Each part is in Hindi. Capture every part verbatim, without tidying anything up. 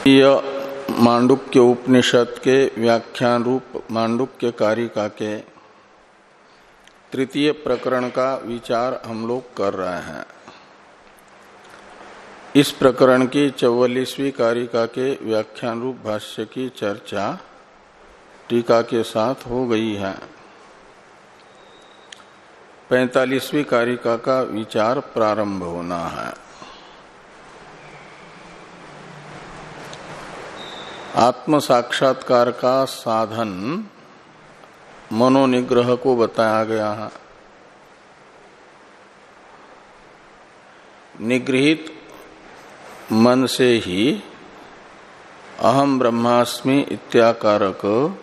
यह मांडुक्य उपनिषद के व्याख्यान रूप मांडुक्य कारिका के तृतीय प्रकरण का विचार हम लोग कर रहे हैं। इस प्रकरण की चौवालीसवीं कारिका के व्याख्यान रूप भाष्य की चर्चा टीका के साथ हो गई है। पैंतालीसवीं कारिका का विचार प्रारंभ होना है। आत्म साक्षात्कार का साधन मनोनिग्रह को बताया गया है। निगृहित मन से ही अहम ब्रह्मास्मि इत्याकारक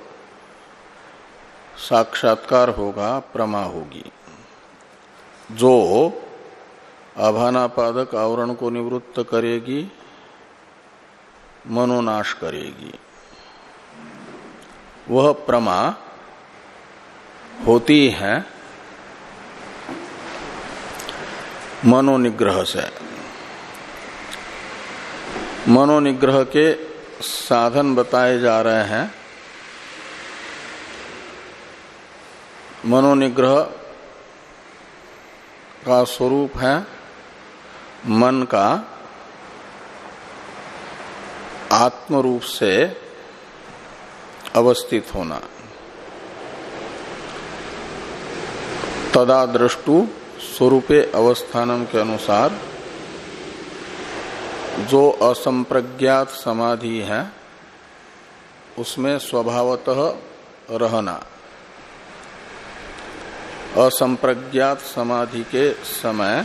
साक्षात्कार होगा, प्रमा होगी, जो आभानापादक आवरण को निवृत्त करेगी, मनोनाश करेगी। वह प्रमा होती है मनोनिग्रह से। मनोनिग्रह के साधन बताए जा रहे हैं। मनोनिग्रह का स्वरूप है मन का आत्म रूप से अवस्थित होना। तदा दृष्टु स्वरूपे अवस्थानम के अनुसार जो असंप्रज्ञात समाधि है उसमें स्वभावतः रहना। असंप्रज्ञात समाधि के समय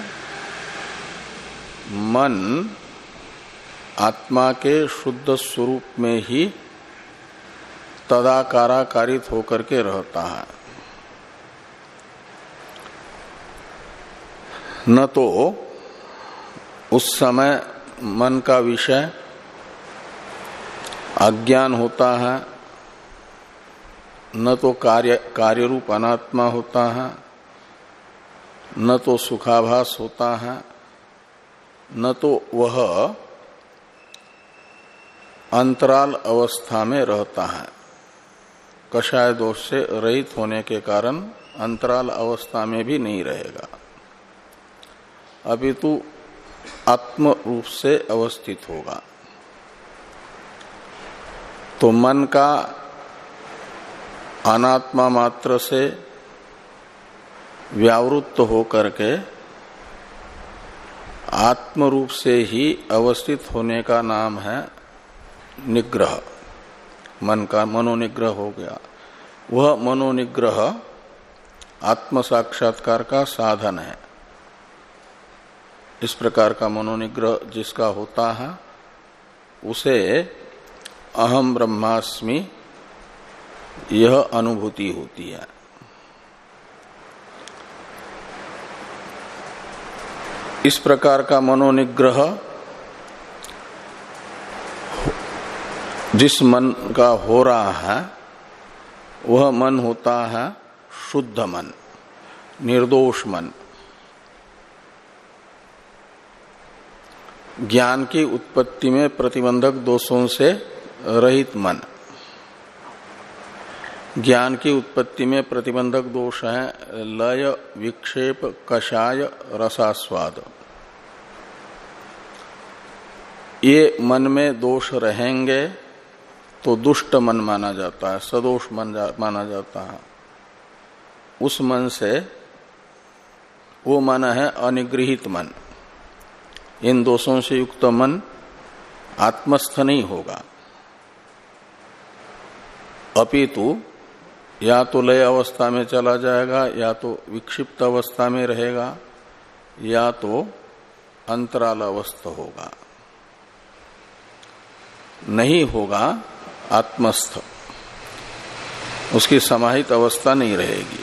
मन आत्मा के शुद्ध स्वरूप में ही तदाकाराकारित होकर के रहता है। न तो उस समय मन का विषय अज्ञान होता है, न तो कार्य कार्यरूप अनात्मा होता है, न तो सुखाभास होता है, न तो वह अंतराल अवस्था में रहता है। कषाय दोष से रहित होने के कारण अंतराल अवस्था में भी नहीं रहेगा, अपितु आत्म रूप से अवस्थित होगा। तो मन का अनात्मा मात्र से व्यावृत्त होकर के आत्म रूप से ही अवस्थित होने का नाम है निग्रह। मन का मनोनिग्रह हो गया। वह मनोनिग्रह आत्म साक्षात्कार का साधन है। इस प्रकार का मनोनिग्रह जिसका होता है उसे अहम ब्रह्मास्मि यह अनुभूति होती है। इस प्रकार का मनोनिग्रह जिस मन का हो रहा है वह मन होता है शुद्ध मन, निर्दोष मन। ज्ञान की उत्पत्ति में प्रतिबंधक दोषों से रहित मन। ज्ञान की उत्पत्ति में प्रतिबंधक दोष है लय, विक्षेप, कषाय, रसास्वाद। ये मन में दोष रहेंगे तो दुष्ट मन माना जाता है, सदोष मन जा, माना जाता है। उस मन से वो मन है अनिगृहित मन। इन दोषों से युक्त मन आत्मस्थ नहीं होगा, अपितु या तो लय अवस्था में चला जाएगा, या तो विक्षिप्त अवस्था में रहेगा, या तो अंतराल अवस्था होगा, नहीं होगा आत्मस्थ। उसकी समाहित अवस्था नहीं रहेगी।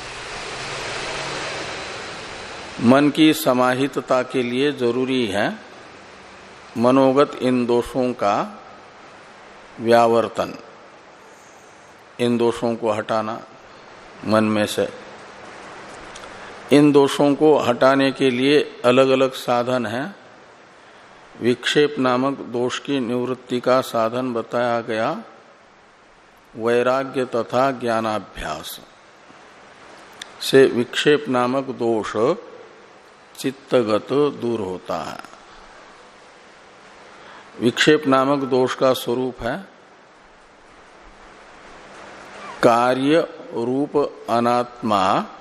मन की समाहितता के लिए जरूरी है मनोगत इन दोषों का व्यावर्तन, इन दोषों को हटाना मन में से। इन दोषों को हटाने के लिए अलग अलग साधन हैं। विक्षेप नामक दोष की निवृत्ति का साधन बताया गया वैराग्य तथा ज्ञानाभ्यास से विक्षेप नामक दोष चित्तगत दूर होता है। विक्षेप नामक दोष का स्वरूप है कार्य रूप अनात्मा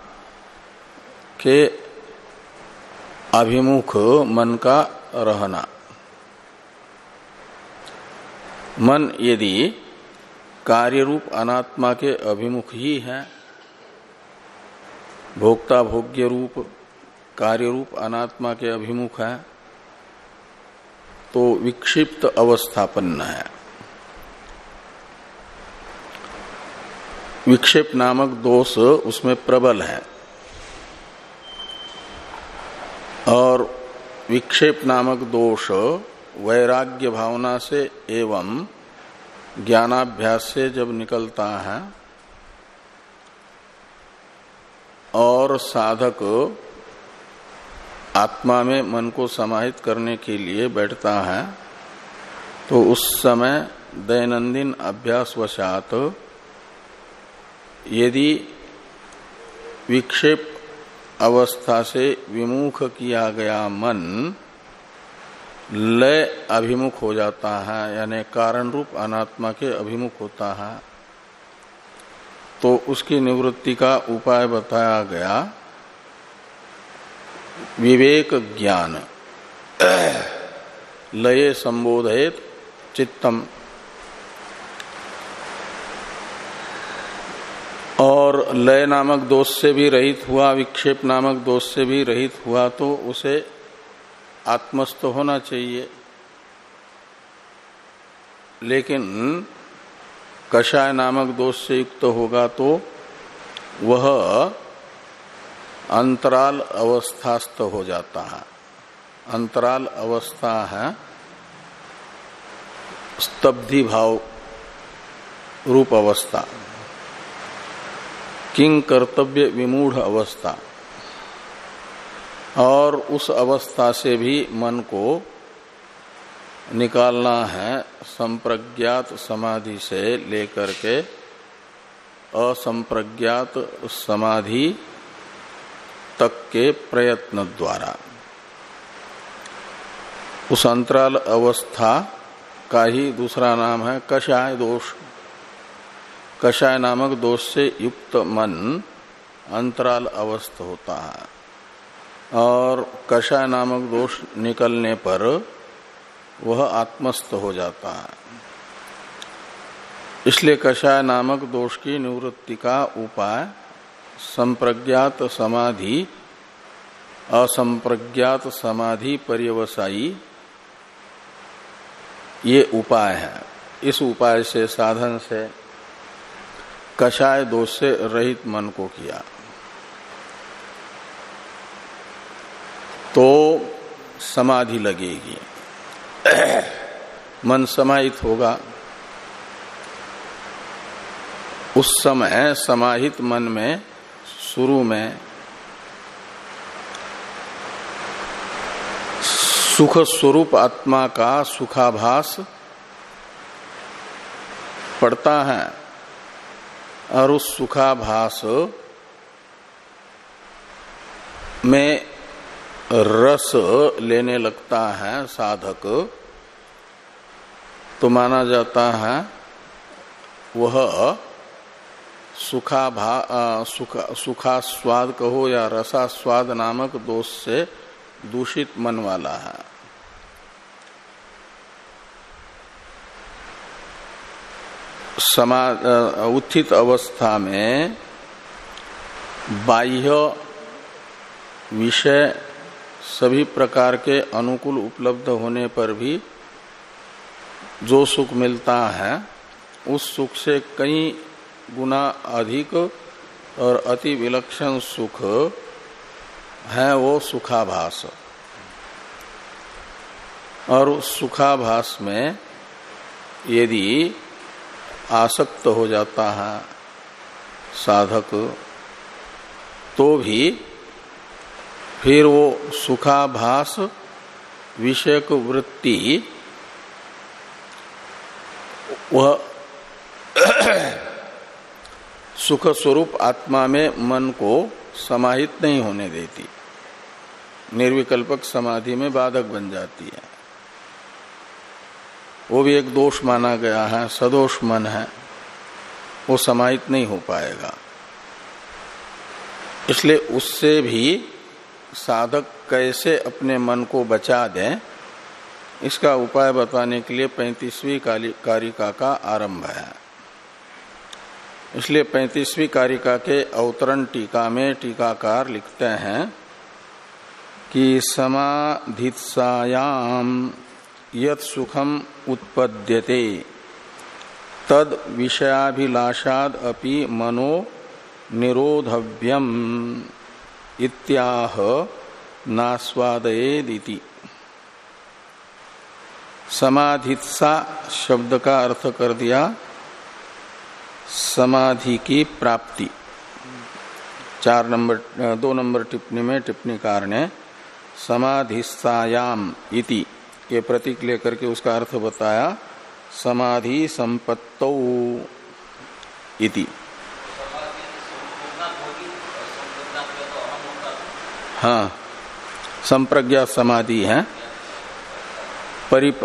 के अभिमुख मन का रहना। मन यदि कार्य रूप अनात्मा के अभिमुख ही है, भोक्ता भोग्य रूप कार्य रूप अनात्मा के अभिमुख है, तो विक्षिप्त अवस्थापन्न है। विक्षेप नामक दोष उसमें प्रबल है और विक्षेप नामक दोष वैराग्य भावना से एवं ज्ञानाभ्यास से जब निकलता है और साधक आत्मा में मन को समाहित करने के लिए बैठता है, तो उस समय दैनंदिन अभ्यास वशात यदि विक्षेप अवस्था से विमुख किया गया मन लय अभिमुख हो जाता है, यानी कारण रूप अनात्मा के अभिमुख होता है, तो उसकी निवृत्ति का उपाय बताया गया विवेक ज्ञान। लये संबोधयेत चित्तम। और लय नामक दोष से भी रहित हुआ, विक्षेप नामक दोष से भी रहित हुआ, तो उसे आत्मस्थ होना चाहिए। लेकिन कषाय नामक दोष से युक्त होगा तो वह अंतराल अवस्थास्थ हो जाता है। अंतराल अवस्था है स्तब्धि भाव रूप अवस्था, किंग कर्तव्य विमूढ़ अवस्था। और उस अवस्था से भी मन को निकालना है संप्रज्ञात समाधि से लेकर के असंप्रज्ञात समाधि तक के प्रयत्न द्वारा। उस अंतराल अवस्था का ही दूसरा नाम है कषाय दोष। कषाय नामक दोष से युक्त मन अंतराल अवस्थ होता है और कषाय नामक दोष निकलने पर वह आत्मस्थ हो जाता है। इसलिए कषाय नामक दोष की निवृत्ति का उपाय संप्रज्ञात समाधि असंप्रज्ञात समाधि पर्यवसायी ये उपाय है। इस उपाय से साधन से कषाय दोष से रहित मन को किया तो समाधि लगेगी, मन समाहित होगा। उस समय समाहित मन में शुरू में सुख स्वरूप आत्मा का सुखाभास पड़ता है और उस सुखाभास में रस लेने लगता है साधक, तो माना जाता है वह सुखाभा सुखा सुखास्वाद कहो या रसास्वाद नामक दोष से दूषित मन वाला है। समा उत्थित अवस्था में बाह्य विषय सभी प्रकार के अनुकूल उपलब्ध होने पर भी जो सुख मिलता है उस सुख से कई गुना अधिक और अति विलक्षण सुख है वो सुखाभास। और उस सुखाभास में यदि आसक्त हो जाता है साधक तो भी फिर वो सुखाभास विषयक वृत्ति वह सुख स्वरूप आत्मा में मन को समाहित नहीं होने देती, निर्विकल्पक समाधि में बाधक बन जाती है। वो भी एक दोष माना गया है, सदोष मन है, वो समाहित नहीं हो पाएगा। इसलिए उससे भी साधक कैसे अपने मन को बचा दें, इसका उपाय बताने के लिए पैंतीसवीं कारिका का आरंभ है। इसलिए पैंतीसवीं कारिका के अवतरण टीका में टीकाकार लिखते हैं कि समाधित्सायाम यत् सुखम उत्पद्यते तद विषयाभिलाषाद अपि मनो निरोधव्यम इत्याह नास्वादयेदिति। समाधित्सा शब्द का अर्थ कर दिया समाधि की प्राप्ति। चार नंबर दो नंबर टिप्पणी में टिप्पणीकार ने समाधिस्सायाम इति ये प्रतीक लेकर के उसका अर्थ बताया समाधि संपत्तौ इति। हाँ, संप्रज्ञात समाधि है। परिप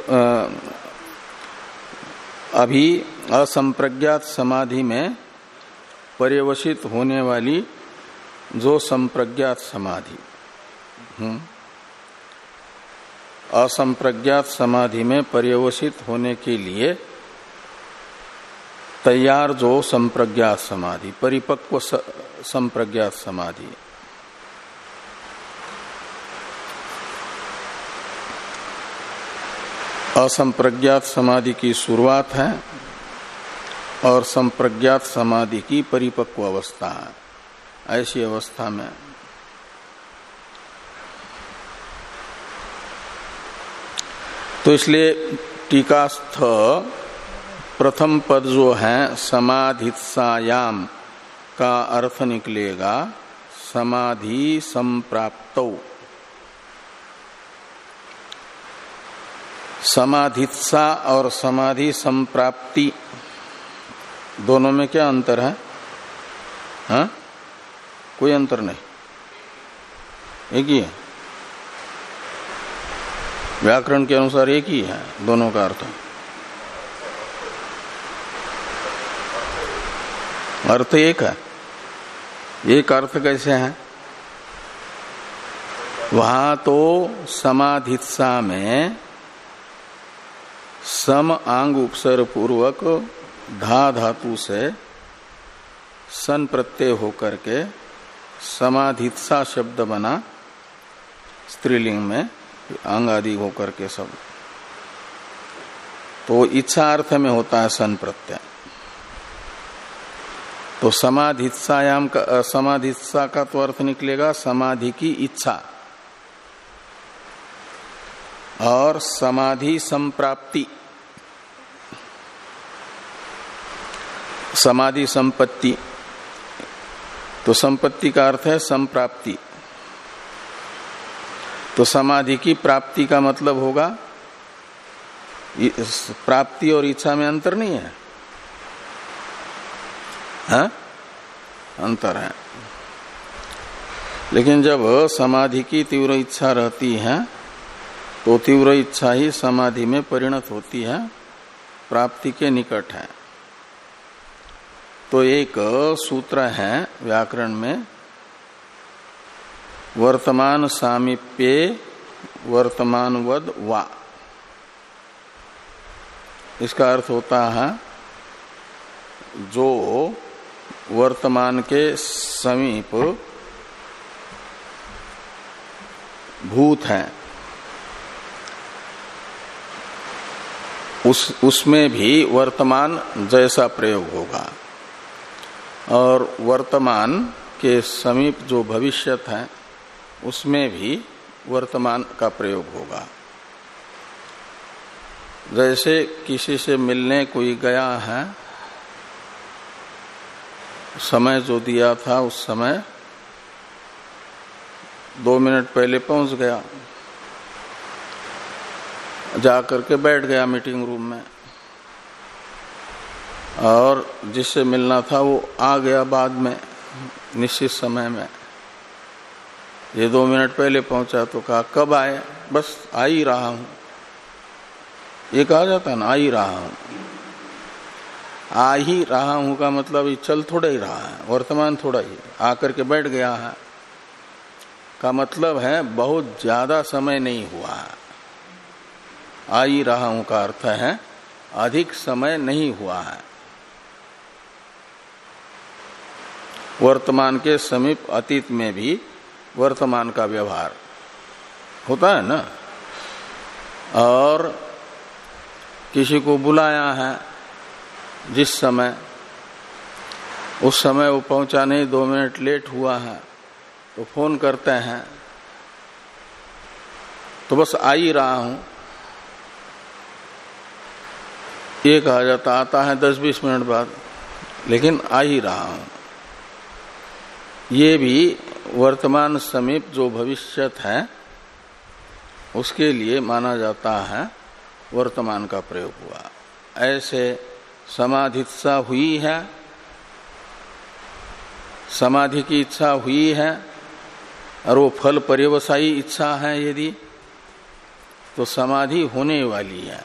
अभी असंप्रज्ञात समाधि में पर्यवसित होने वाली जो संप्रज्ञात समाधि, हम्म असंप्रज्ञात समाधि में पर्यवसित होने के लिए तैयार जो संप्रज्ञात समाधि, परिपक्व संप्रज्ञात समाधि, असंप्रज्ञात समाधि की शुरुआत है और संप्रज्ञात समाधि की परिपक्व अवस्था है। ऐसी अवस्था में तो इसलिए टीकास्थ प्रथम पद जो है समाधित्सायाम का अर्थ निकलेगा समाधि संप्राप्तौ। समाधित्सा और समाधि संप्राप्ति दोनों में क्या अंतर है? हाँ? कोई अंतर नहीं, एक ही है। व्याकरण के अनुसार एक ही है दोनों का अर्थ। अर्थ एक है। एक अर्थ कैसे है? वहां तो समाधित्सा में सम आंग उपसर्ग पूर्वक धा धातु से सन प्रत्यय होकर के समाधित्सा शब्द बना, स्त्रीलिंग में अंग आदि होकर के सब, तो इच्छा अर्थ में होता है सन प्रत्यय। तो समाधित्सायाम का समाधित्सा का तो अर्थ निकलेगा समाधि की इच्छा, और समाधि संप्राप्ति समाधि संपत्ति। तो संपत्ति का अर्थ है संप्राप्ति। तो समाधि की प्राप्ति का मतलब होगा, प्राप्ति और इच्छा में अंतर नहीं है, हाँ? अंतर है। लेकिन जब समाधि की तीव्र इच्छा रहती है तो तीव्र इच्छा ही समाधि में परिणत होती है, प्राप्ति के निकट है। तो एक सूत्र है व्याकरण में, वर्तमान सामीप्ये वर्तमानवद वा। इसका अर्थ होता है जो वर्तमान के समीप भूत है उस उसमें भी वर्तमान जैसा प्रयोग होगा, और वर्तमान के समीप जो भविष्यत है उसमें भी वर्तमान का प्रयोग होगा। जैसे किसी से मिलने कोई गया है, समय जो दिया था उस समय दो मिनट पहले पहुंच गया, जाकर के बैठ गया मीटिंग रूम में, और जिससे मिलना था वो आ गया बाद में निश्चित समय में। ये दो मिनट पहले पहुंचा तो कहा कब आए? बस आ ही रहा हूं। ये कहा जाता है ना, आ ही रहा हूं। आ ही रहा हूं का मतलब ये चल थोड़ा ही रहा है, वर्तमान थोड़ा ही, आकर के बैठ गया है का मतलब है बहुत ज्यादा समय नहीं हुआ है। आ ही रहा हूं का अर्थ है अधिक समय नहीं हुआ है। वर्तमान के समीप अतीत में भी वर्तमान का व्यवहार होता है ना। और किसी को बुलाया है जिस समय, उस समय वो पहुंचा नहीं, दो मिनट लेट हुआ है, तो फोन करते हैं तो बस आ ही रहा हूं ये कहा जाता। आता है दस बीस मिनट बाद, लेकिन आ ही रहा हूं। ये भी वर्तमान समीप जो भविष्यत है उसके लिए माना जाता है वर्तमान का प्रयोग हुआ। ऐसे समाधि इच्छा हुई है, समाधि की इच्छा हुई है और वो फल पर्यवसायी इच्छा है यदि, तो समाधि होने वाली है।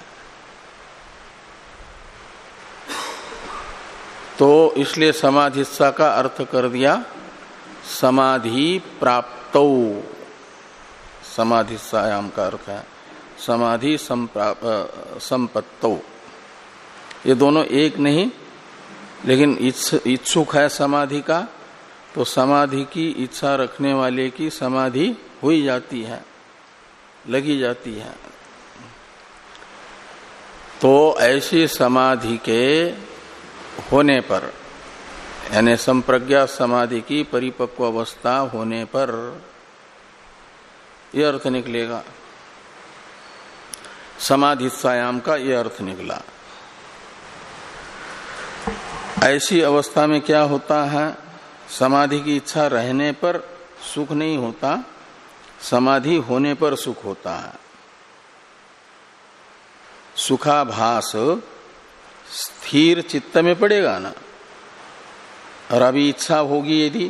तो इसलिए समाधि इच्छा का अर्थ कर दिया समाधि प्राप्तौ। समाधि सायाम का अर्थ है समाधि संपत्तौ। ये दोनों एक नहीं, लेकिन इच्छुक है समाधि का, तो समाधि की इच्छा रखने वाले की समाधि हुई जाती है, लगी जाती है। तो ऐसी समाधि के होने पर, यानी संप्रज्ञा समाधि की परिपक्व अवस्था होने पर यह अर्थ निकलेगा। समाधि सायाम का यह अर्थ निकला। ऐसी अवस्था में क्या होता है? समाधि की इच्छा रहने पर सुख नहीं होता, समाधि होने पर सुख होता है। सुखाभास स्थिर चित्त में पड़ेगा ना, और अभी इच्छा होगी यदि,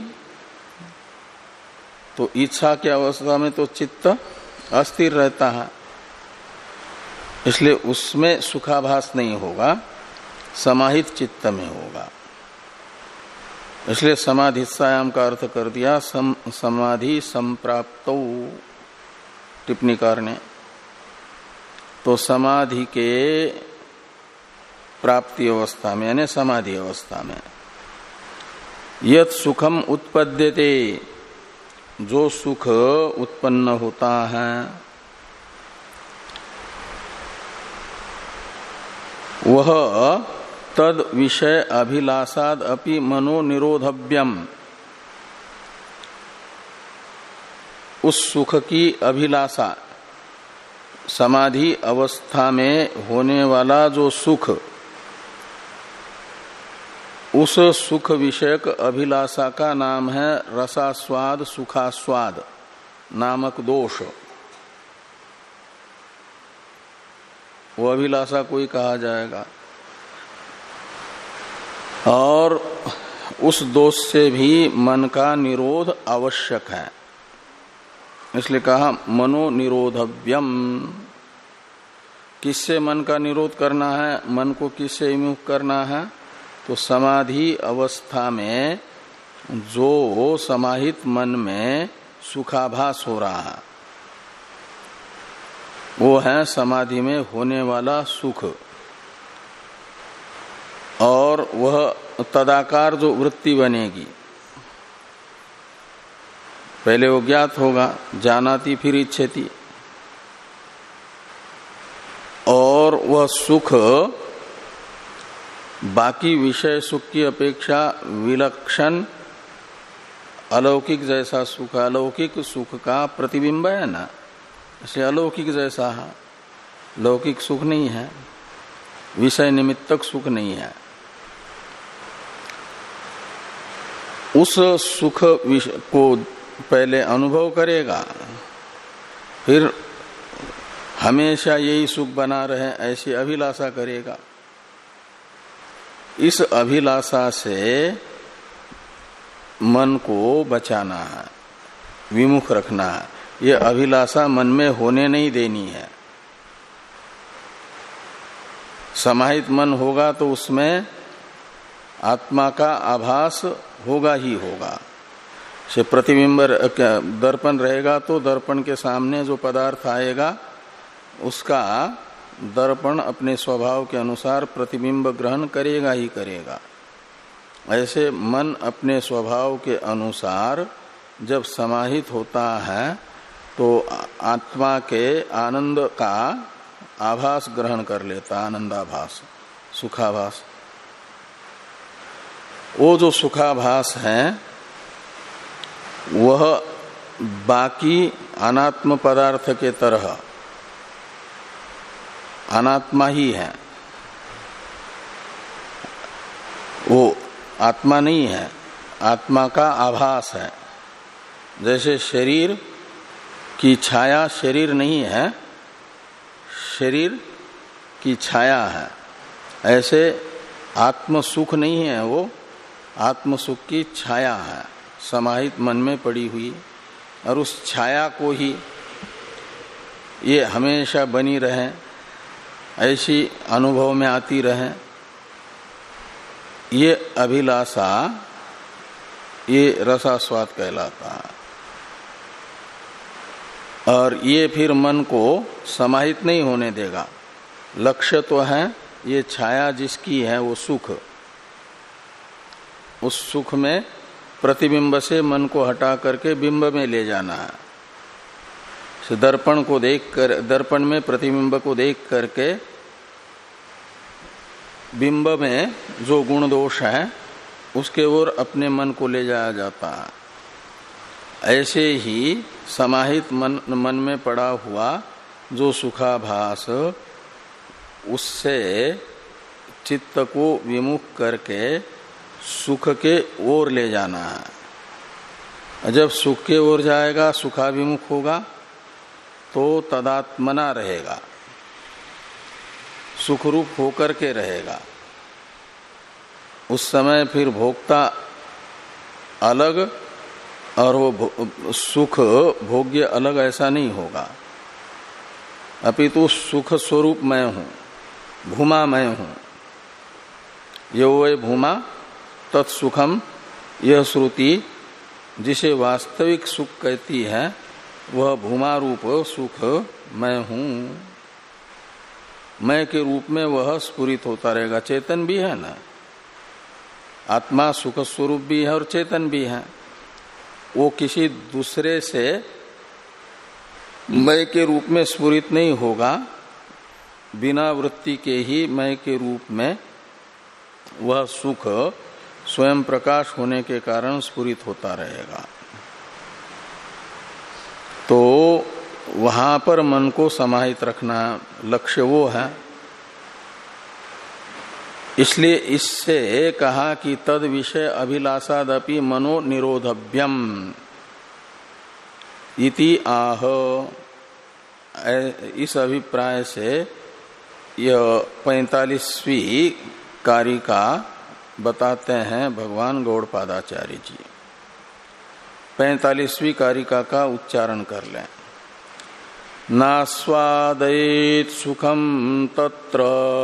तो इच्छा की अवस्था में तो चित्त अस्थिर रहता है, इसलिए उसमें सुखाभास नहीं होगा, समाहित चित्त में होगा। इसलिए समाधिस्सायाम का अर्थ कर दिया सम, समाधि संप्राप्तौ टिप्पणीकार ने। तो समाधि के प्राप्ति अवस्था में, यानी समाधि अवस्था में यत् सुखम उत्पद्यते, जो सुख उत्पन्न होता है, वह तद विषय अभिलाषाद अपि मनो निरोधव्यम। उस सुख की अभिलाषा, समाधि अवस्था में होने वाला जो सुख, उस सुख विषयक अभिलाषा का नाम है रसास्वाद सुखास्वाद नामक दोष। वो अभिलाषा कोई कहा जाएगा। और उस दोष से भी मन का निरोध आवश्यक है, इसलिए कहा मनो निरोधव्यम। किससे मन का निरोध करना है? मन को किससे विमुख करना है? तो समाधि अवस्था में जो समाहित मन में सुखाभास हो रहा है, वो है समाधि में होने वाला सुख। और वह तदाकार जो वृत्ति बनेगी, पहले वो ज्ञात होगा, जानाति फिर इच्छति, और वह सुख बाकी विषय सुख की अपेक्षा विलक्षण अलौकिक जैसा सुख, अलौकिक सुख का प्रतिबिंब है ना, इसलिए अलौकिक जैसा है। लौकिक सुख नहीं है, विषय निमित्तक सुख नहीं है। उस सुख को पहले अनुभव करेगा, फिर हमेशा यही सुख बना रहे ऐसी अभिलाषा करेगा। इस अभिलाषा से मन को बचाना है, विमुख रखना है। ये अभिलाषा मन में होने नहीं देनी है। समाहित मन होगा तो उसमें आत्मा का आभास होगा ही होगा। से प्रतिबिंब दर्पण रहेगा तो दर्पण के सामने जो पदार्थ आएगा उसका दर्पण अपने स्वभाव के अनुसार प्रतिबिंब ग्रहण करेगा ही करेगा। ऐसे मन अपने स्वभाव के अनुसार जब समाहित होता है तो आत्मा के आनंद का आभास ग्रहण कर लेता, आनंदाभास, सुखाभास। वो जो सुखाभास है वह बाकी अनात्म पदार्थ के तरह अनात्मा ही है, वो आत्मा नहीं है, आत्मा का आभास है। जैसे शरीर की छाया शरीर नहीं है, शरीर की छाया है, ऐसे आत्म सुख नहीं है, वो आत्म सुख की छाया है, समाहित मन में पड़ी हुई। और उस छाया को ही ये हमेशा बनी रहे, ऐसी अनुभव में आती रहे, ये अभिलाषा, ये रसास्वाद कहलाता है। और ये फिर मन को समाहित नहीं होने देगा। लक्ष्य तो है ये छाया जिसकी है वो सुख, उस सुख में प्रतिबिंब से मन को हटा करके बिंब में ले जाना है। दर्पण को देख कर, दर्पण में प्रतिबिंब को देख करके बिंब में जो गुण दोष है उसके ओर अपने मन को ले जाया जाता है। ऐसे ही समाहित मन मन में पड़ा हुआ जो सुखाभास, उससे चित्त को विमुख करके सुख के ओर ले जाना है। जब सुख के ओर जाएगा, सुखाभिमुख होगा, तो तदात्मना रहेगा, सुख रूप होकर के रहेगा। उस समय फिर भोक्ता अलग और वो सुख भोग्य अलग ऐसा नहीं होगा। अपितु सुख स्वरूप मैं हूं, भूमा मैं हूं। यो वै भूमा तत्सुखम, यह श्रुति जिसे वास्तविक सुख कहती है वह भूमा रूप सुख मैं हूं। मैं के रूप में वह स्फुरित होता रहेगा। चेतन भी है ना, आत्मा सुख स्वरूप भी है और चेतन भी है। वो किसी दूसरे से मैं के रूप में स्फुरित नहीं होगा, बिना वृत्ति के ही मैं के रूप में वह सुख स्वयं प्रकाश होने के कारण स्फुरित होता रहेगा। तो वहां पर मन को समाहित रखना लक्ष्य वो है। इसलिए इससे कहा कि तद विषय अभिलाषादपि मनो निरोधव्यम इति आह। इस अभिप्राय से यह पैंतालीसवीं कारिका बताते हैं भगवान गौड़पादाचार्य जी। पैंतालीसवीं कारिका का उच्चारण कर लें। नास्वादयेत सुखम तत्र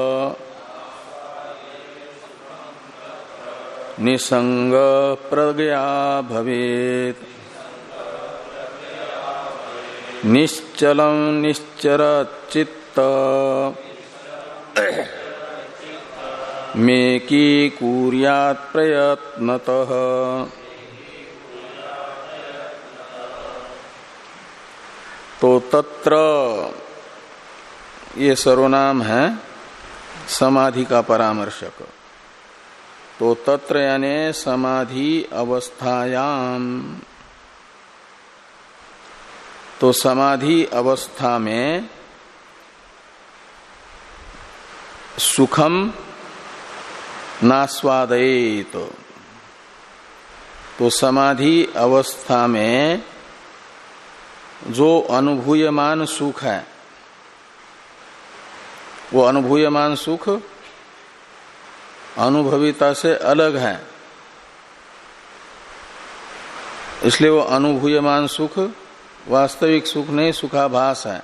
निसंग प्रज्ञा भवेत निश्चलं निश्चर चित्त मेकी कुर्यात् प्रयत्नतः। तो तत्र ये सर्वनाम है समाधि का परामर्शक। तो तत्र यानी समाधि अवस्थायाम। तो समाधि अवस्था में सुखम नास्वादयेत। तो समाधि अवस्था में जो अनुभूयमान सुख है वो अनुभूयमान सुख अनुभविता से अलग है, इसलिए वो अनुभूयमान सुख वास्तविक सुख नहीं, सुखाभास है।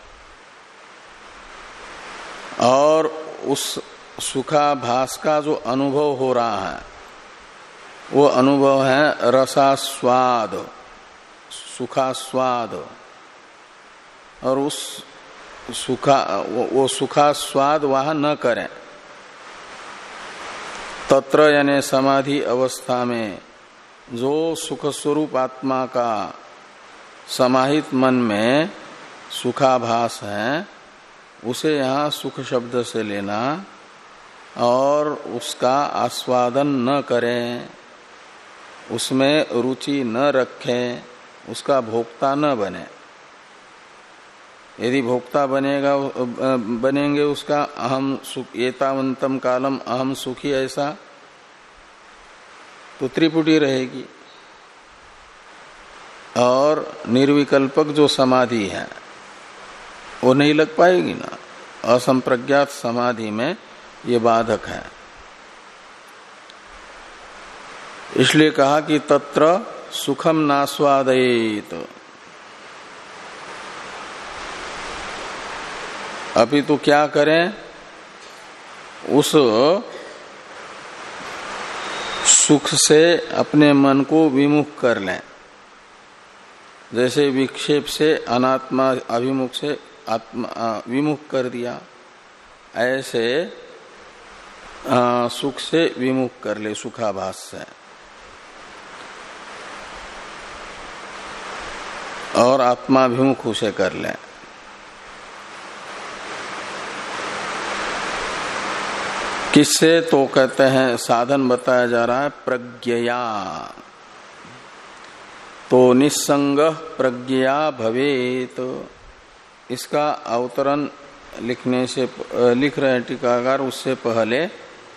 और उस सुखाभास का जो अनुभव हो रहा है वो अनुभव है रसास्वाद, सुखास्वाद। और उस सुखा वो सुखास्वाद वहां न करें। तत्र यानी समाधि अवस्था में जो सुख स्वरूप आत्मा का समाहित मन में सुखाभास है उसे यहाँ सुख शब्द से लेना और उसका आस्वादन न करें, उसमें रुचि न रखें, उसका भोक्ता न बने। यदि भोक्ता बनेगा बनेंगे उसका अहम सुख एतावंतम कालम अहम सुखी ऐसा, तो त्रिपुटी रहेगी। और निर्विकल्पक जो समाधि है वो नहीं लग पाएगी ना। असंप्रज्ञात समाधि में ये बाधक है। इसलिए कहा कि तत्र सुखम नास्वादयेत, अभी तो क्या करें, उस सुख से अपने मन को विमुख कर लें। जैसे विक्षेप से अनात्मा अभिमुख से आत्मा विमुख कर दिया, ऐसे आ, सुख से विमुख कर ले, सुखाभास से। और आत्माभिमुख उसे कर ले। किससे? तो कहते हैं साधन बताया जा रहा है प्रज्ञया। तो निस्संग प्रज्ञया भवेत, इसका अवतरण लिखने से लिख रहे हैं टीकाकार। उससे पहले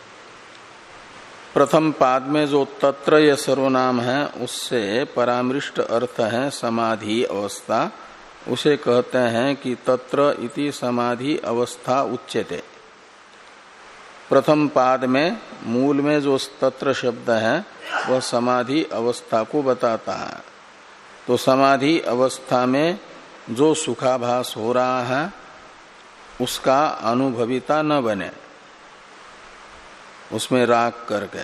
प्रथम पाद में जो तत्र यह सर्वनाम है उससे परामृष्ट अर्थ है समाधि अवस्था। उसे कहते हैं कि तत्र इति समाधि अवस्था उच्यते। प्रथम पाद में मूल में जो तत्र शब्द है वह समाधि अवस्था को बताता है। तो समाधि अवस्था में जो सुखाभास हो रहा है उसका अनुभविता न बने, उसमें राग करके।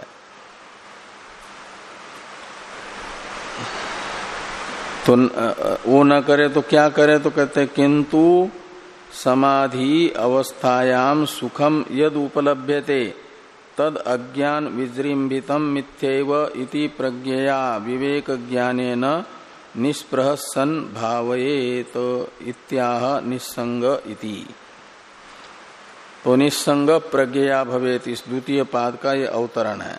तो वो न करे तो क्या करे? तो कहते हैं किंतु समाधि अवस्थायाम सुखम यद उपलभ्यते तद अज्ञान विजृंभितम मिथ्यैव इति प्रज्ञया विवेक ज्ञानेन निष्प्रह सन भावयेत इत्याह निस्संग इति। तो निस्संग प्रज्ञया भवेत, इस द्वितीय पाद का ये अवतरण है।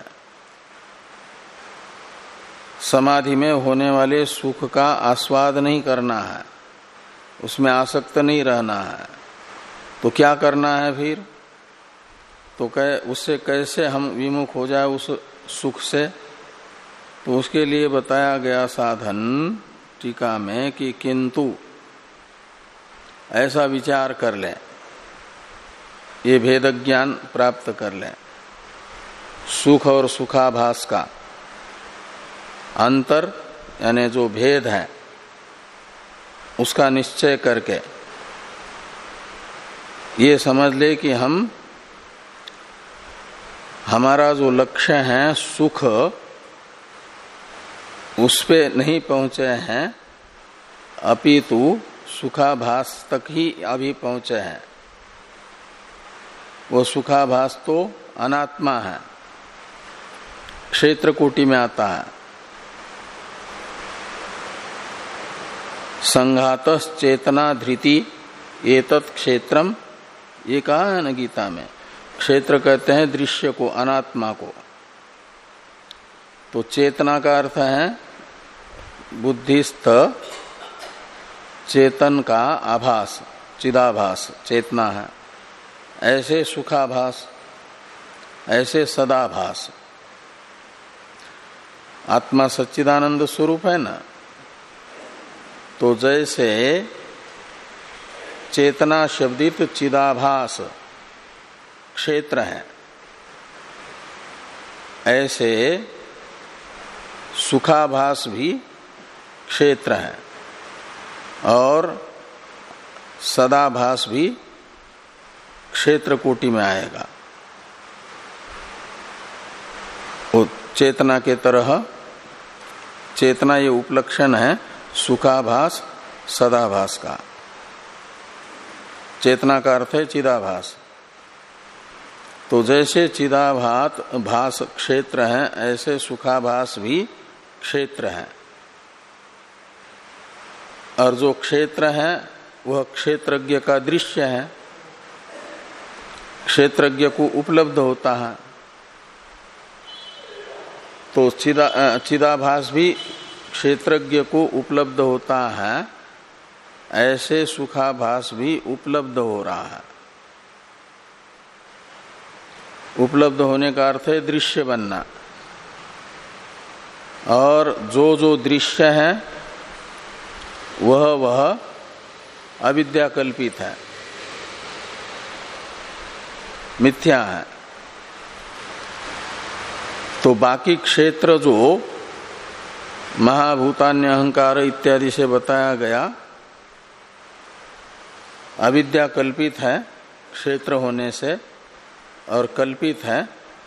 समाधि में होने वाले सुख का आस्वाद नहीं करना है, उसमें आसक्त नहीं रहना है। तो क्या करना है फिर? तो कह उससे कैसे हम विमुख हो जाए उस सुख से? तो उसके लिए बताया गया साधन टीका में कि किंतु ऐसा विचार कर लें, ये भेद ज्ञान प्राप्त कर लें, सुख और सुखाभास का अंतर यानी जो भेद है उसका निश्चय करके ये समझ ले कि हम हमारा जो लक्ष्य है सुख उस पे नहीं पहुंचे हैं, अपितु सुखाभास तक ही अभी पहुंचे हैं। वो सुखाभास तो अनात्मा है, क्षेत्र कोटि में आता है। संघातस चेतना धृति एतत् क्षेत्रम, ये कहा है ना गीता में। क्षेत्र कहते हैं दृश्य को, अनात्मा को। तो चेतना का अर्थ है बुद्धिस्थ चेतन का आभास, चिदाभास चेतना है। ऐसे सुखाभास, ऐसे सदाभास। आत्मा सच्चिदानंद स्वरूप है ना। तो जैसे चेतना शब्दित चिदाभास क्षेत्र हैं, ऐसे सुखाभास भी क्षेत्र है और सदाभास भी क्षेत्र कोटि में आएगा। चेतना के तरह, चेतना ये उपलक्षण है सुखाभास सदाभास का। चेतना का अर्थ है चिदाभास। तो जैसे चिदाभास भास क्षेत्र है, ऐसे सुखाभास भी क्षेत्र है। और जो क्षेत्र है वह क्षेत्रज्ञ का दृश्य है, क्षेत्रज्ञ को उपलब्ध होता है। तो चिदा चिदाभास भी क्षेत्रज्ञ को उपलब्ध होता है, ऐसे सुखाभास भी उपलब्ध हो रहा है। उपलब्ध होने का अर्थ है दृश्य बनना। और जो जो दृश्य है वह वह अविद्या कल्पित है, मिथ्या है। तो बाकी क्षेत्र जो महाभूतान्य अहंकार इत्यादि से बताया गया अविद्या कल्पित है क्षेत्र होने से और कल्पित है,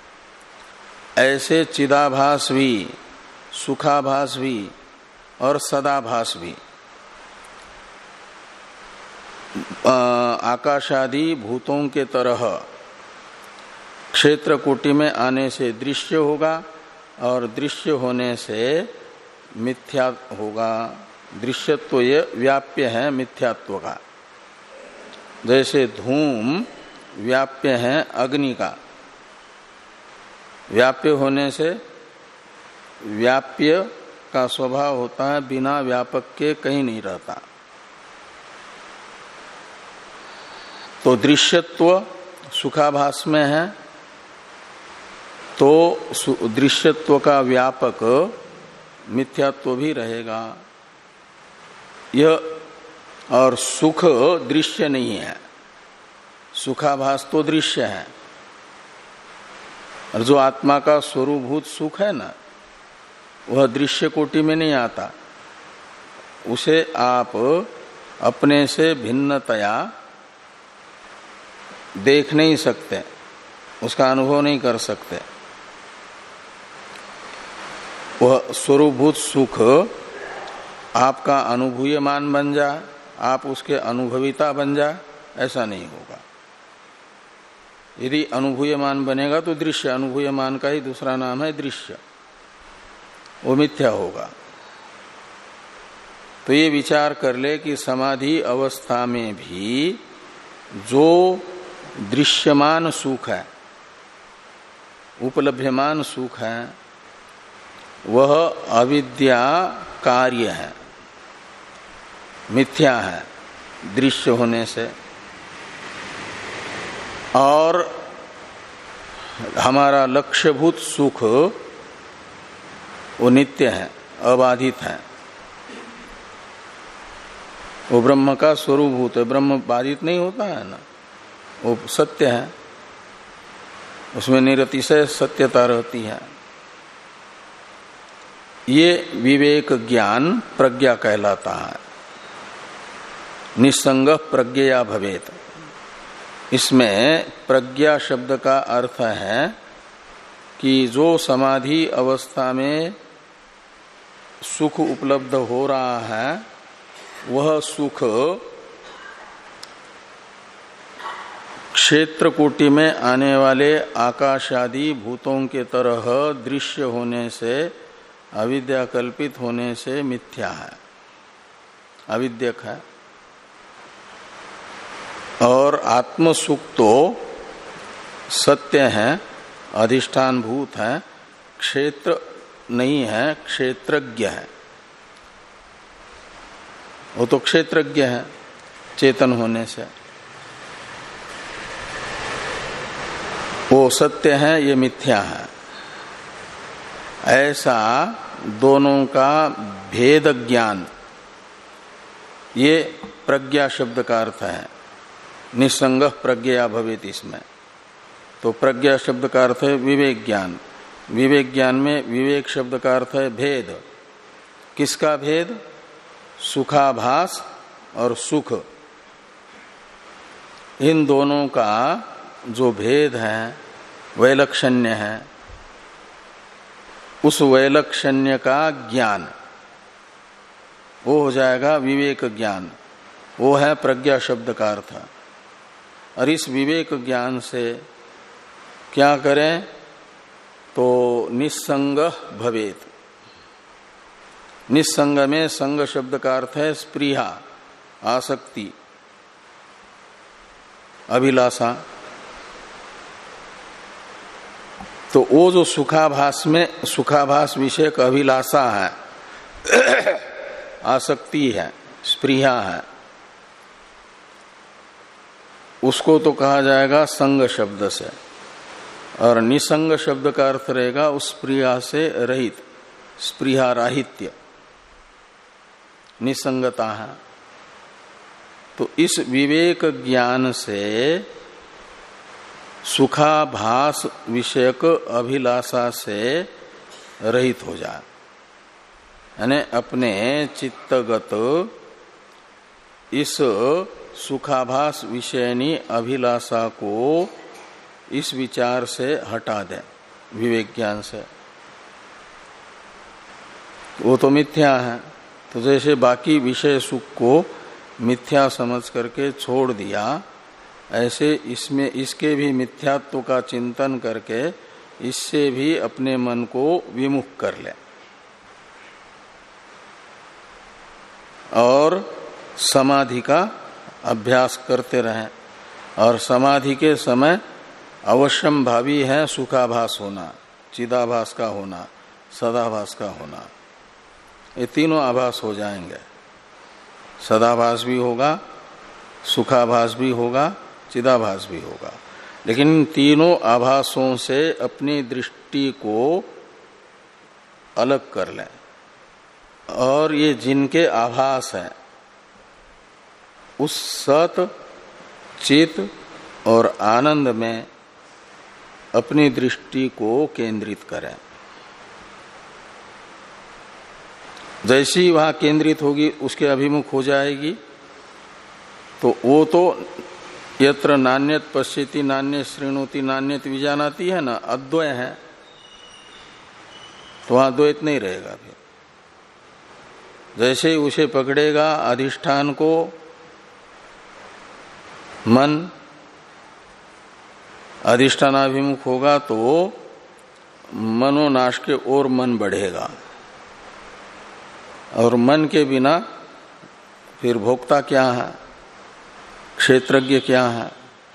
ऐसे चिदाभास भी, सुखाभास भी और सदाभास भी आकाशादि भूतों के तरह क्षेत्र कोटि में आने से दृश्य होगा और दृश्य होने से मिथ्या होगा। दृश्यत्व ये व्याप्य है मिथ्यात्व का। जैसे धूम व्याप्य है अग्नि का, व्याप्य होने से व्याप्य का स्वभाव होता है बिना व्यापक के कहीं नहीं रहता। तो दृश्यत्व सुखाभास में है, तो दृश्यत्व का व्यापक मिथ्यात्व भी रहेगा। यह और सुख दृश्य नहीं है, सुखाभास तो दृश्य है। और जो आत्मा का स्वरूपभूत सुख है ना, वह दृश्य कोटि में नहीं आता। उसे आप अपने से भिन्नतया देख नहीं सकते, उसका अनुभव नहीं कर सकते। वह स्वरूपभूत सुख आपका अनुभूयमान बन जाए, आप उसके अनुभविता बन जाए, ऐसा नहीं होगा। यदि अनुभूयमान बनेगा तो दृश्य, अनुभूयमान का ही दूसरा नाम है दृश्य, वो मिथ्या होगा। तो ये विचार कर ले कि समाधि अवस्था में भी जो दृश्यमान सुख है, उपलभ्यमान सुख है, वह अविद्या कार्य है, मिथ्या है दृश्य होने से। और हमारा लक्ष्यभूत सुख वो नित्य है, अबाधित है, वो ब्रह्म का स्वरूपभूत है। ब्रह्म बाधित नहीं होता है ना, वो सत्य है, उसमें निरतिशय सत्यता रहती है। ये विवेक ज्ञान प्रज्ञा कहलाता है। निसंग प्रज्ञया भवेत, इसमें प्रज्ञा शब्द का अर्थ है कि जो समाधि अवस्था में सुख उपलब्ध हो रहा है, वह सुख क्षेत्र कोटि में आने वाले आकाशादि भूतों के तरह दृश्य होने से, अविद्या कल्पित होने से मिथ्या है, अविद्यक है। और आत्म सुख तो सत्य है, अधिष्ठान भूत है, क्षेत्र नहीं है, क्षेत्रज्ञ है। वो तो क्षेत्रज्ञ है चेतन होने से, वो सत्य है, ये मिथ्या है। ऐसा दोनों का भेद ज्ञान, ये प्रज्ञा शब्द का अर्थ है। निसंग प्रज्ञया भवेत, इसमें तो प्रज्ञा शब्द का अर्थ है विवेक ज्ञान। विवेक ज्ञान में विवेक शब्द का अर्थ है भेद। किसका भेद? सुखाभास और सुख, इन दोनों का जो भेद है, वैलक्षण्य है, उस वैलक्षण्य का ज्ञान वो हो जाएगा विवेक ज्ञान। वो है प्रज्ञा शब्द का अर्थ। और इस विवेक ज्ञान से क्या करें? तो निस्संग भवेत। निस्संग में संग शब्द का अर्थ है स्पृहा, आसक्ति, अभिलाषा। तो वो जो सुखाभास में सुखाभास विषय का अभिलाषा है, आसक्ति है, स्पृहा है, उसको तो कहा जाएगा संग शब्द से। और निसंग शब्द का अर्थ रहेगा उस स्पृहा से रहित, स्पृहा राहित्य, निसंगता है। तो इस विवेक ज्ञान से सुखाभास विषयक अभिलाषा से रहित हो जाए, यानी अपने चित्तगत इस सुखाभास विषयनी अभिलाषा को इस विचार से हटा दें, विवेक ज्ञान से। वो तो मिथ्या है, तो जैसे बाकी विषय सुख को मिथ्या समझ करके छोड़ दिया, ऐसे इसमें इसके भी मिथ्यात्व का चिंतन करके इससे भी अपने मन को विमुख कर ले और समाधि का अभ्यास करते रहें। और समाधि के समय अवश्यम भावी है सुखाभास होना, चिदाभास का होना, सदाभास का होना। ये तीनों आभास हो जाएंगे, सदाभास भी होगा, सुखाभास भी होगा, चिदाभास भी होगा। लेकिन इन तीनों आभासों से अपनी दृष्टि को अलग कर लें। और ये जिनके आभास है उस सत, चित और आनंद में अपनी दृष्टि को केंद्रित करें। जैसी वहां केंद्रित होगी उसके अभिमुख हो जाएगी। तो वो तो यत्र नान्यत पश्यति नान्य श्रृणोति नान्यत विजानाति है ना, अद्वय है, तो वहां द्वैत नहीं रहेगा। फिर जैसे ही उसे पकड़ेगा अधिष्ठान को मन, अधिष्ठानाभिमुख होगा तो मनोनाश के ओर मन बढ़ेगा। और मन के बिना फिर भोक्ता क्या है, क्षेत्रज्ञ क्या है?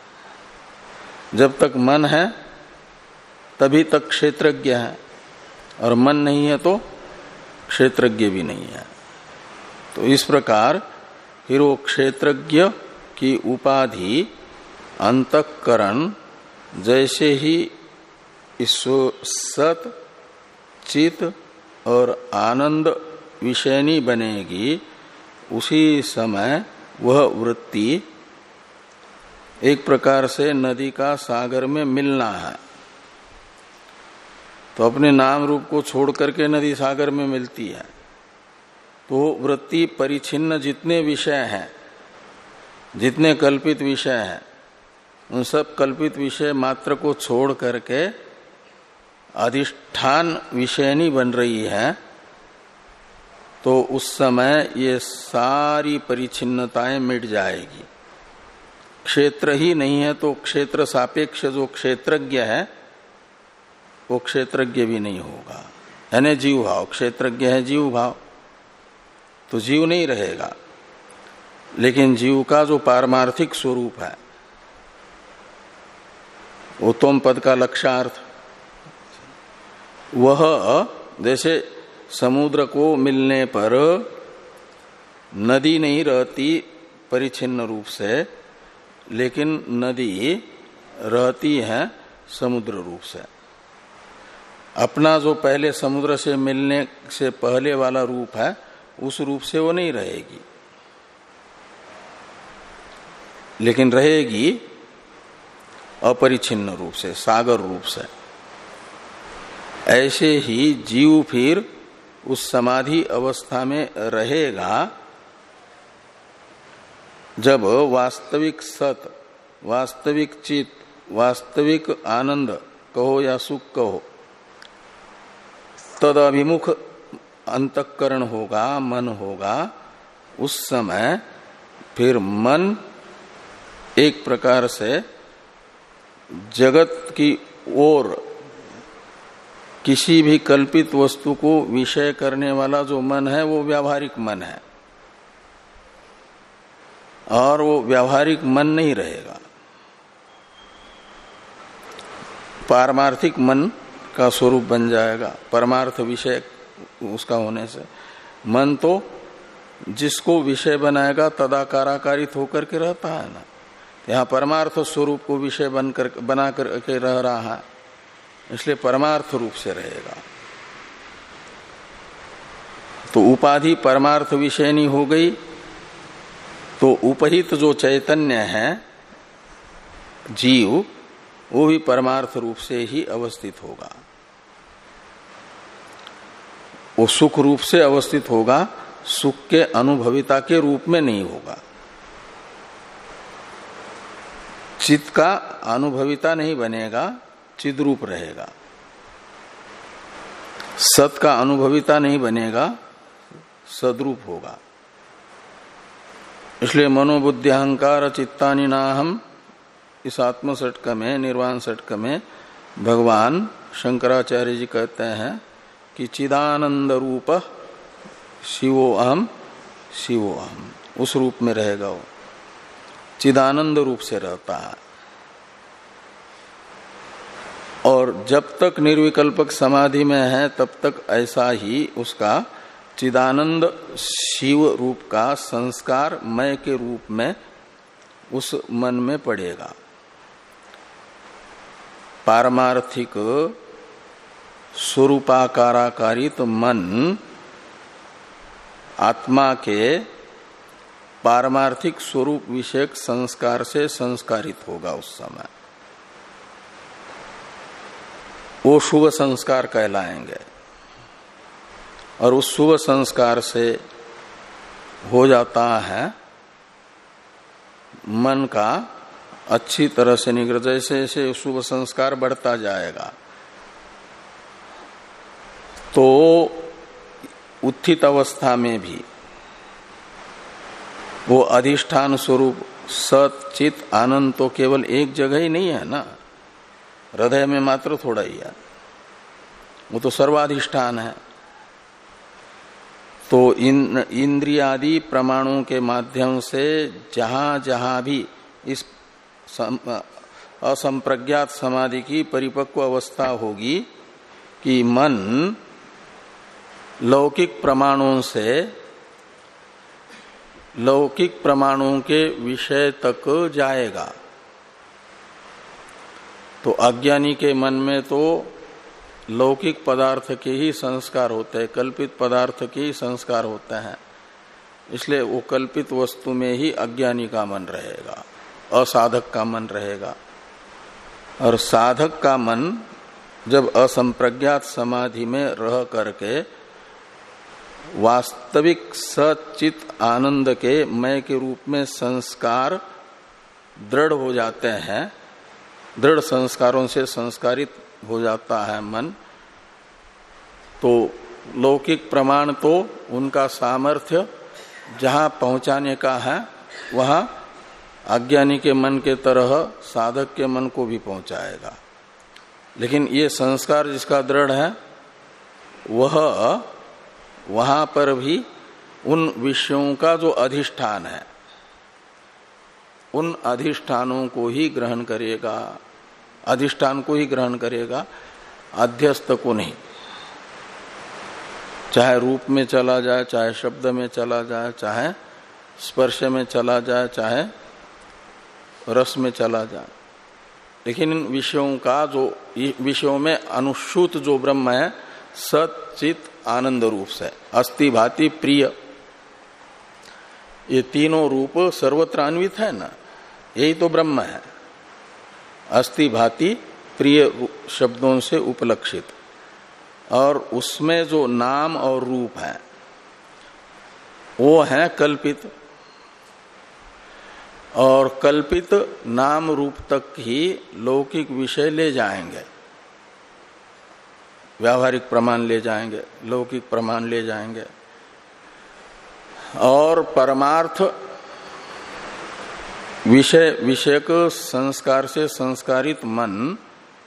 जब तक मन है तभी तक क्षेत्रज्ञ है, और मन नहीं है तो क्षेत्रज्ञ भी नहीं है। तो इस प्रकार फिर वो क्षेत्रज्ञ की उपाधि अंतःकरण जैसे ही इस सत, चित और आनंद विषयनी बनेगी, उसी समय वह वृत्ति एक प्रकार से नदी का सागर में मिलना है। तो अपने नाम रूप को छोड़ करके नदी सागर में मिलती है। तो वृत्ति परिच्छिन्न जितने विषय हैं, जितने कल्पित विषय हैं, उन सब कल्पित विषय मात्र को छोड़ करके अधिष्ठान विषयनी बन रही है। तो उस समय ये सारी परिच्छिन्नताएं मिट जाएगी। क्षेत्र ही नहीं है तो क्षेत्र सापेक्ष जो क्षेत्रज्ञ है वो क्षेत्रज्ञ भी नहीं होगा, यानी जीव भाव। क्षेत्रज्ञ है जीव भाव, तो जीव नहीं रहेगा। लेकिन जीव का जो पारमार्थिक स्वरूप है, उत्तम पद का लक्ष्यार्थ, वह जैसे समुद्र को मिलने पर नदी नहीं रहती परिच्छिन्न रूप से, लेकिन नदी रहती है समुद्र रूप से। अपना जो पहले समुद्र से मिलने से पहले वाला रूप है, उस रूप से वो नहीं रहेगी, लेकिन रहेगी अपरिछिन्न रूप से, सागर रूप से। ऐसे ही जीव फिर उस समाधि अवस्था में रहेगा जब वास्तविक सत, वास्तविक चित, वास्तविक आनंद कहो या सुख कहो, तद अभिमुख अंतःकरण होगा, मन होगा। उस समय फिर मन एक प्रकार से जगत की ओर किसी भी कल्पित वस्तु को विषय करने वाला जो मन है वो व्यावहारिक मन है, और वो व्यावहारिक मन नहीं रहेगा। पारमार्थिक मन का स्वरूप बन जाएगा, परमार्थ विषय उसका होने से। मन तो जिसको विषय बनाएगा तदाकाराकारित होकर के रहता है ना। यहाँ परमार्थ स्वरूप को विषय बनकर बना करके रह रहा है, इसलिए परमार्थ रूप से रहेगा। तो उपाधि परमार्थ विषयनी हो गई, तो उपहित जो चैतन्य है जीव, वो भी परमार्थ रूप से ही अवस्थित होगा। वो सुख रूप से अवस्थित होगा, सुख के अनुभविता के रूप में नहीं होगा। चित्त का अनुभविता नहीं बनेगा, चिद रूप रहेगा। सत का अनुभविता नहीं बनेगा, सदरूप होगा। इसलिए मनोबुद्धि अहंकार चित्तानि नाहम, इस आत्म षटक में, निर्वाण षटक में भगवान शंकराचार्य जी कहते हैं कि चिदानंद रूप शिवो अहम शिवो अहम, उस रूप में रहेगा। वो चिदानंद रूप से रहता है। और जब तक निर्विकल्पक समाधि में है तब तक ऐसा ही उसका चिदानंद शिव रूप का संस्कार मय के रूप में उस मन में पड़ेगा। पारमार्थिक स्वरूपाकाराकारित मन आत्मा के पारमार्थिक स्वरूप विषयक संस्कार से संस्कारित होगा। उस समय वो शुभ संस्कार कहलाएंगे, और उस शुभ संस्कार से हो जाता है मन का अच्छी तरह से निग्रह। जैसे जैसे शुभ संस्कार बढ़ता जाएगा तो उत्थित अवस्था में भी वो अधिष्ठान स्वरूप सत चित आनंद तो केवल एक जगह ही नहीं है ना, हृदय में मात्र थोड़ा ही है, वो तो सर्वाधिष्ठान है। तो इन इंद्रियादि प्रमाणों के माध्यम से जहां जहां भी इस असंप्रज्ञात समाधि की परिपक्व अवस्था होगी कि मन लौकिक प्रमाणों से लौकिक प्रमाणों के विषय तक जाएगा, तो अज्ञानी के मन में तो लौकिक पदार्थ के ही संस्कार होते हैं, कल्पित पदार्थ के ही संस्कार होते हैं। इसलिए वो कल्पित वस्तु में ही अज्ञानी का मन रहेगा, असाधक का मन रहेगा। और साधक का मन जब असंप्रज्ञात समाधि में रह करके वास्तविक सचित आनंद के मय के रूप में संस्कार दृढ़ हो जाते हैं, दृढ़ संस्कारों से संस्कारित हो जाता है मन, तो लौकिक प्रमाण तो उनका सामर्थ्य जहां पहुंचाने का है वहां अज्ञानी के मन के तरह साधक के मन को भी पहुंचाएगा। लेकिन ये संस्कार जिसका दृढ़ है वह वहां पर भी उन विषयों का जो अधिष्ठान है उन अधिष्ठानों को ही ग्रहण करेगा, अधिष्ठान को ही ग्रहण करेगा, अध्यस्त को नहीं। चाहे रूप में चला जाए, चाहे शब्द में चला जाए, चाहे स्पर्श में चला जाए, चाहे रस में चला जाए, लेकिन इन विषयों का जो विषयों में अनुसूत जो ब्रह्म है सत चित आनंद रूप से अस्ति भाति प्रिय, ये तीनों रूप सर्वत्र अन्वित है ना, यही तो ब्रह्म है। अस्ति भाति प्रिय शब्दों से उपलक्षित, और उसमें जो नाम और रूप है वो है कल्पित, और कल्पित नाम रूप तक ही लौकिक विषय ले जाएंगे, व्यावहारिक प्रमाण ले जाएंगे, लौकिक प्रमाण ले जाएंगे। और परमार्थ विषय विषयक संस्कार से संस्कारित मन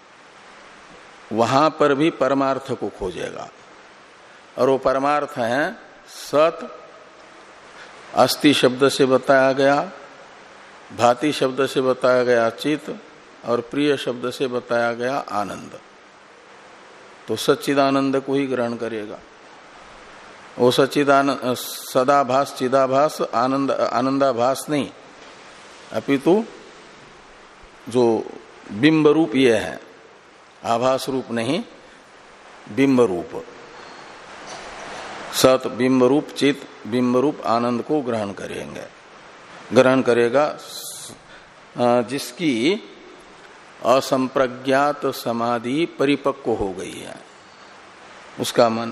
वहां पर भी परमार्थ को खोजेगा, और वो परमार्थ है सत, अस्ति शब्द से बताया गया, भाति शब्द से बताया गया चित, और प्रिय शब्द से बताया गया आनंद। तो सच्चिदानंद को ही ग्रहण करेगा। वो सच्चिदानंद सदाभास चिदाभास आनंद आनंदाभास नहीं, अपितु जो बिंब रूप ये है, आभास रूप नहीं, बिंब रूप, सत बिंब रूप चित बिंब रूप आनंद को ग्रहण करेंगे, ग्रहण करेगा, जिसकी असंप्रज्ञात समाधि परिपक्व हो गई है उसका मन।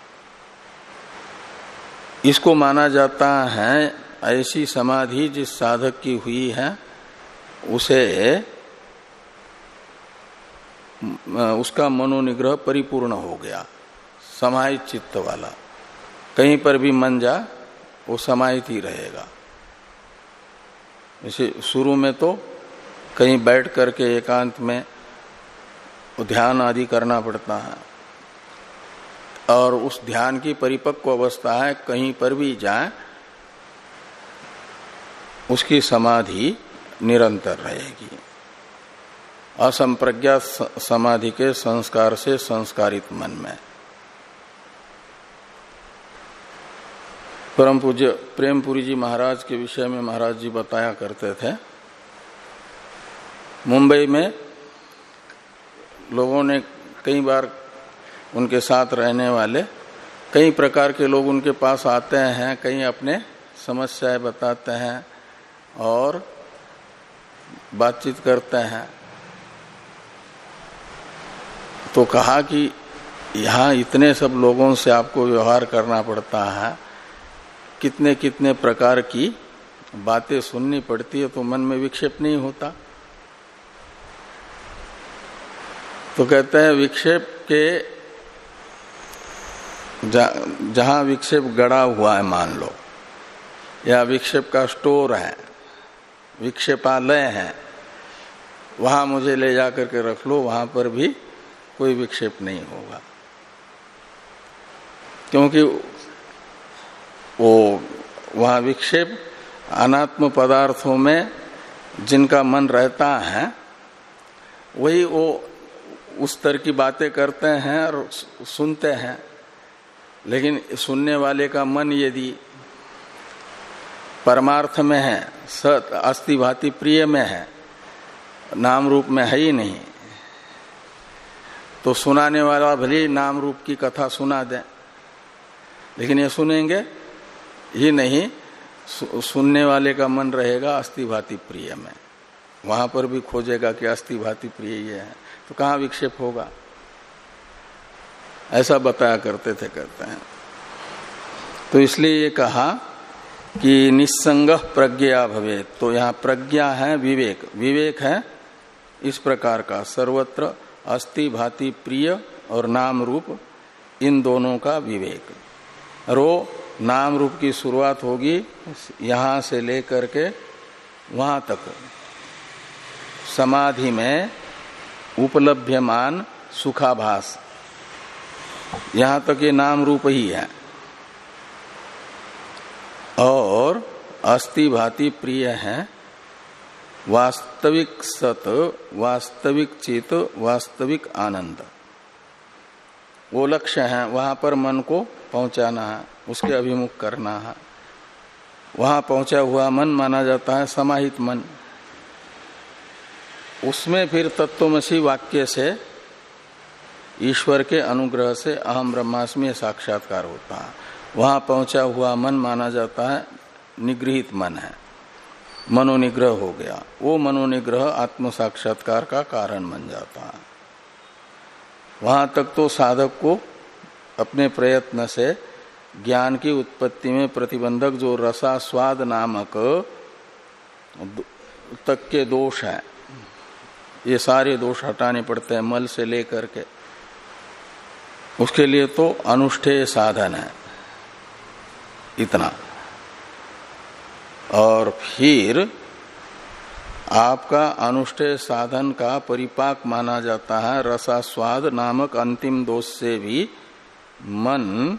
इसको माना जाता है ऐसी समाधि जिस साधक की हुई है उसे उसका मनोनिग्रह परिपूर्ण हो गया, समाहित चित्त वाला, कहीं पर भी मन जा वो समाहित ही रहेगा। जैसे शुरू में तो कहीं बैठ करके एकांत में ध्यान आदि करना पड़ता है, और उस ध्यान की परिपक्व अवस्था है, कहीं पर भी जाए उसकी समाधि निरंतर रहेगी। असंप्रज्ञात समाधि के संस्कार से संस्कारित मन में। परम पूज्य प्रेमपुरी जी महाराज के विषय में महाराज जी बताया करते थे, मुंबई में लोगों ने कई बार उनके साथ रहने वाले कई प्रकार के लोग उनके पास आते हैं, कई अपने समस्याएं बताते हैं और बातचीत करते हैं। तो कहा कि यहाँ इतने सब लोगों से आपको व्यवहार करना पड़ता है, कितने कितने प्रकार की बातें सुननी पड़ती है, तो मन में विक्षेप नहीं होता। तो कहते हैं विक्षेप के जहां विक्षेप गड़ा हुआ है मान लो, या विक्षेप का स्टोर है, विक्षेपालय है, वहां मुझे ले जाकर के रख लो, वहां पर भी कोई विक्षेप नहीं होगा, क्योंकि वो वहां विक्षेप अनात्म पदार्थों में जिनका मन रहता है वही वो उस तरह की बातें करते हैं और सुनते हैं। लेकिन सुनने वाले का मन यदि परमार्थ में है, सत अस्ति भाति प्रिय में है, नाम रूप में है ही नहीं, तो सुनाने वाला भले नाम रूप की कथा सुना दे, लेकिन ये सुनेंगे ही नहीं, सुनने वाले का मन रहेगा अस्ति भाति प्रिय में, वहां पर भी खोजेगा कि अस्ति भाति प्रिय ये है, तो कहाँ विक्षेप होगा। ऐसा बताया करते थे, करते हैं। तो इसलिए ये कहा कि निस्संग प्रज्ञा भवेत्, तो यहाँ प्रज्ञा है विवेक, विवेक है इस प्रकार का सर्वत्र अस्ति भाति प्रिय और नाम रूप इन दोनों का विवेक। और वो नाम रूप की शुरुआत होगी यहां से लेकर के वहां तक समाधि में उपलभ्यमान सुखाभास, यहां तक ये नाम रूप ही है। और अस्ति भाति प्रिय है वास्तविक सत, वास्तविक चित, वास्तविक आनंद, वो लक्ष्य है, वहां पर मन को पहुंचाना है, उसके अभिमुख करना है। वहां पहुंचा हुआ मन माना जाता है समाहित मन। उसमें फिर तत्वमसि वाक्य से ईश्वर के अनुग्रह से अहम ब्रह्मास्मि साक्षात्कार होता है। वहां पहुंचा हुआ मन माना जाता है निगृहित मन है। मनोनिग्रह हो गया, वो मनोनिग्रह आत्म साक्षात्कार का कारण बन जाता है। वहां तक तो साधक को अपने प्रयत्न से ज्ञान की उत्पत्ति में प्रतिबंधक जो रसास्वाद नामक तक के दोष हैं, ये सारे दोष हटाने पड़ते हैं मल से लेकर के। उसके लिए तो अनुष्ठेय साधन है इतना। और फिर आपका अनुष्ठेय साधन का परिपाक माना जाता है रसास्वाद नामक अंतिम दोष से भी मन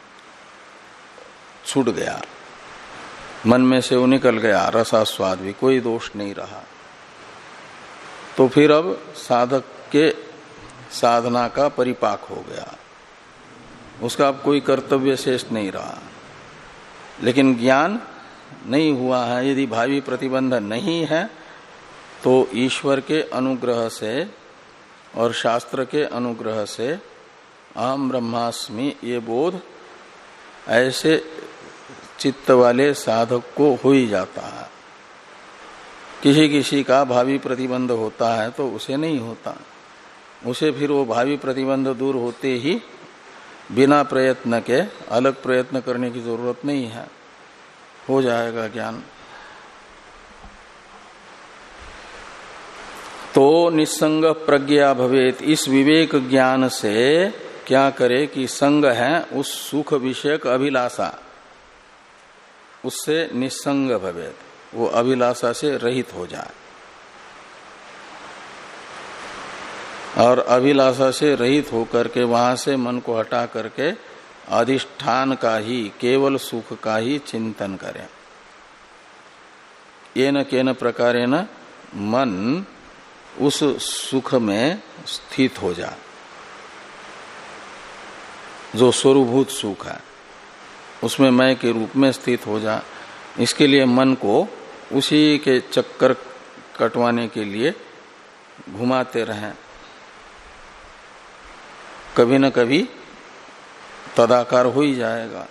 छूट गया, मन में से वो निकल गया, रसास्वाद भी, कोई दोष नहीं रहा। तो फिर अब साधक के साधना का परिपाक हो गया, उसका अब कोई कर्तव्य शेष नहीं रहा। लेकिन ज्ञान नहीं हुआ है, यदि भावी प्रतिबंध नहीं है तो ईश्वर के अनुग्रह से और शास्त्र के अनुग्रह से अहम ब्रह्मास्मि ये बोध ऐसे चित्त वाले साधक को हो ही जाता है। किसी किसी का भावी प्रतिबंध होता है तो उसे नहीं होता, उसे फिर वो भावी प्रतिबंध दूर होते ही बिना प्रयत्न के अलग प्रयत्न करने की जरूरत नहीं है, हो जाएगा ज्ञान। तो निस्संग प्रज्ञा भवेत, इस विवेक ज्ञान से क्या करे कि संग है उस सुख विषयक अभिलाषा, उससे निस्संग भवेत, वो अभिलाषा से रहित हो जाए। और अभिलाषा से रहित होकर के वहां से मन को हटा करके अधिष्ठान का ही, केवल सुख का ही चिंतन करें। येन केन प्रकारेण मन उस सुख में स्थित हो जाए जो स्वरूभूत सुख है, उसमें मैं के रूप में स्थित हो जाए। इसके लिए मन को उसी के चक्कर कटवाने के लिए घुमाते रहें, कभी न कभी तदाकार हो ही जाएगा।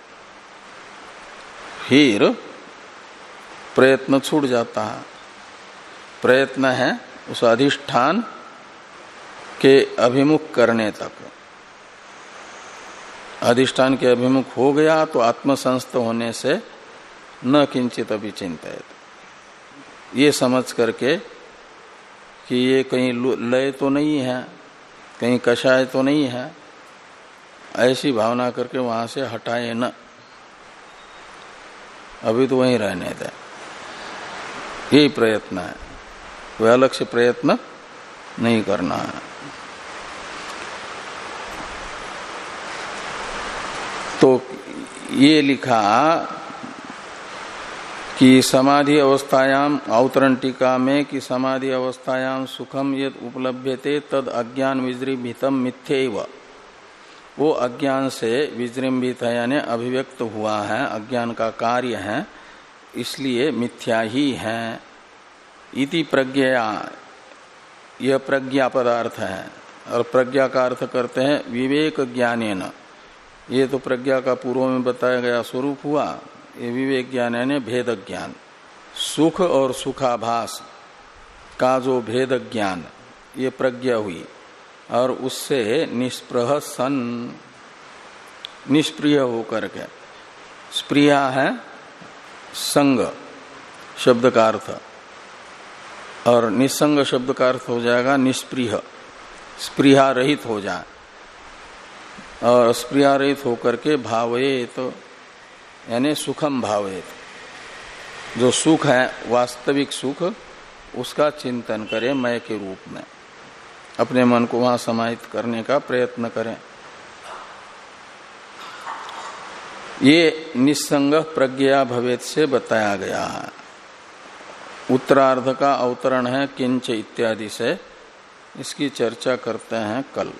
फिर प्रयत्न छूट जाता है। प्रयत्न है उस अधिष्ठान के अभिमुख करने तक। अधिष्ठान के अभिमुख हो गया तो आत्मसंस्थ होने से न किंचित अभी चिंतित, ये समझ करके कि ये कहीं लय तो नहीं है, कहीं कषाय तो नहीं है, ऐसी भावना करके वहां से हटाए न, अभी तो वहीं रहने दे। यही प्रयत्न है, कोई अलग से प्रयत्न नहीं करना है। तो ये लिखा कि समाधि अवस्थायाम, अवतरण टीका में कि समाधि अवस्थायाम सुखम यद उपलभ्यते तद अज्ञान विजृंभितम मिथ्यैव, वो अज्ञान से विजृंभित है यानी अभिव्यक्त हुआ है, अज्ञान का कार्य है, इसलिए मिथ्या ही है। इति प्रज्ञा, यह प्रज्ञा पदार्थ है, और प्रज्ञा का अर्थ करते हैं विवेक ज्ञानेन। ये तो प्रज्ञा का पूर्व में बताया गया स्वरूप हुआ, ये विवेक ज्ञान यानी भेद ज्ञान। सुख और सुखाभास का जो भेद ज्ञान, ये प्रज्ञा हुई, और उससे निष्प्रह सन, निष्प्रिय होकर के, स्प्रिया है संग शब्द का अर्थ, और निसंग शब्द का अर्थ हो जाएगा निष्प्रिय, स्प्रिया रहित हो जाए। और स्प्रिया रहित होकर के भावेत यानी सुखम भावेत, जो सुख है वास्तविक सुख, उसका चिंतन करें मैं के रूप में, अपने मन को वहां समाहित करने का प्रयत्न करें। ये निस्संग प्रज्ञा भवेत से बताया गया है। उत्तरार्ध का अवतरण है किंच इत्यादि से, इसकी चर्चा करते हैं कल।